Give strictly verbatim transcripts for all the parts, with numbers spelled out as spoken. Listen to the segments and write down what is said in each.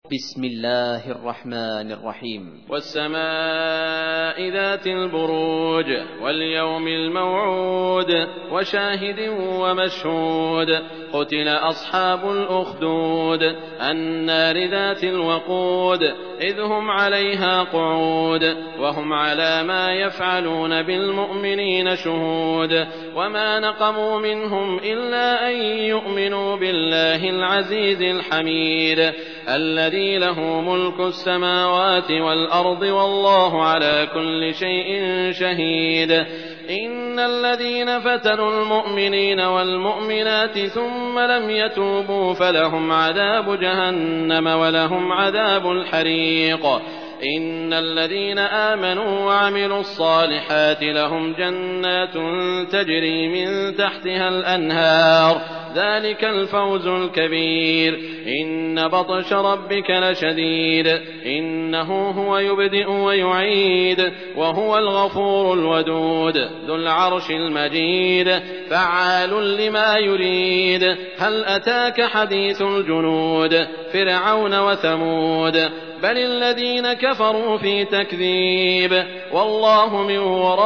بسم الله الرحمن الرحيم. والسماء ذات البروج واليوم الموعود وشاهد ومشهود قتل أصحاب الأخدود النار ذات الوقود إذ هم عليها قعود وهم على ما يفعلون بالمؤمنين شهود وما نقموا منهم إلا أن يؤمنوا بالله العزيز الحميد الذي له ملك السماوات والأرض والله على كل شيء شهيد. إن الذين فتنوا المؤمنين والمؤمنات ثم لم يتوبوا فلهم عذاب جهنم ولهم عذاب الحريق. إن الذين آمنوا وعملوا الصالحات لهم جنات تجري من تحتها الأنهار ذلك الفوز الكبير. إن بطش ربك لشديد إنه هو يبدئ ويعيد وهو الغفور الودود ذو العرش المجيد فعال لما يريد. هل أتاك حديث الجنود فرعون وثمود بل الذين كفروا في تكذيب والله من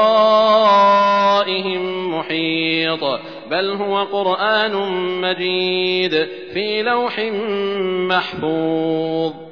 ورائهم محيط بل هو قرآن مجيد في لوح محفوظ.